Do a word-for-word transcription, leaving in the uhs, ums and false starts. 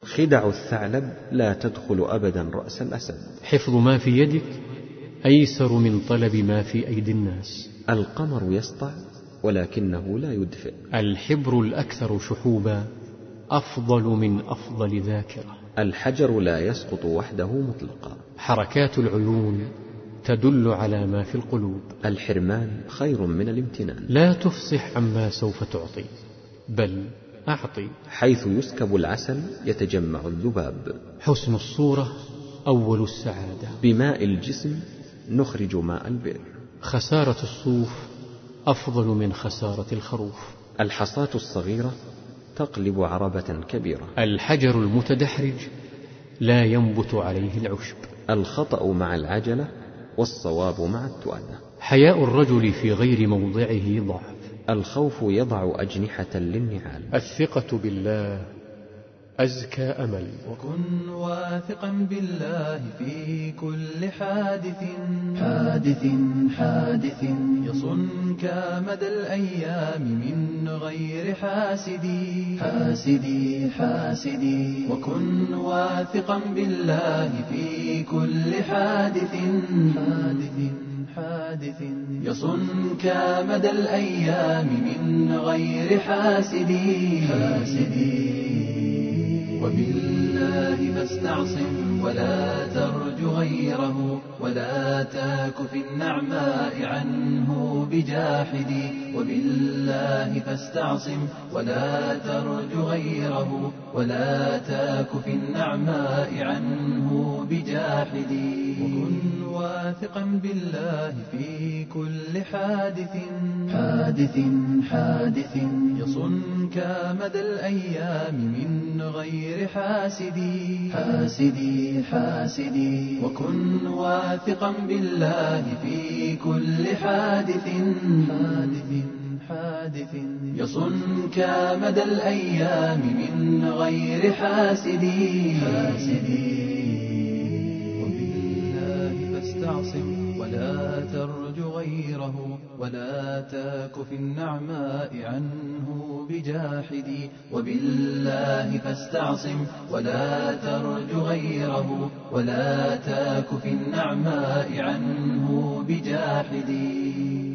خدع الثعلب لا تدخل أبدا رأس الأسد. حفظ ما في يدك أيسر من طلب ما في أيدي الناس. القمر يسطع ولكنه لا يدفئ. الحبر الأكثر شحوبا أفضل من أفضل ذاكرة. الحجر لا يسقط وحده مطلقا. حركات العيون تدل على ما في القلوب. الحرمان خير من الامتنان. لا تفصح عما سوف تعطي، بل أعطي. حيث يسكب العسل يتجمع الذباب. حسن الصورة أول السعادة. بماء الجسم نخرج ماء البئر. خسارة الصوف أفضل من خسارة الخروف. الحصاة الصغيرة تقلب عربة كبيرة. الحجر المتدحرج لا ينبت عليه العشب. الخطأ مع العجلة والصواب مع التؤدة. حياء الرجل في غير موضعه ضعف. الخوف يضع أجنحة للنعال. الثقة بالله أزكى أمل. وكن واثقا بالله في كل حادث حادث حادث يصنك مدى الأيام من غير حاسدي حاسدي حاسدي. وكن واثقا بالله في كل حادث حادث حادث يصنك مدى الأيام من غير حاسدي حاسدي. وبالله فاستعصم ولا ترج غيره ولا تاك في النعماء عنه بجاحدي. وبالله فاستعصم ولا ترج غيره ولا تاك في النعماء عنه بجاحدي. وكن واثقا بالله في كل حادث حادث حادث يصنك مدى الأيام من غير حاسدي حاسدي حاسدي. وكن واثقا بالله في كل حادث حادث حادث يصنك مدى الأيام من غير حاسدي حاسدي. وبالله فاستعصم ولا ترج غيره ولا تاك في النعماء عنه بجاحدي. وبالله فاستعصم ولا ترج غيره ولا تاك في النعماء عنه بجاحدي.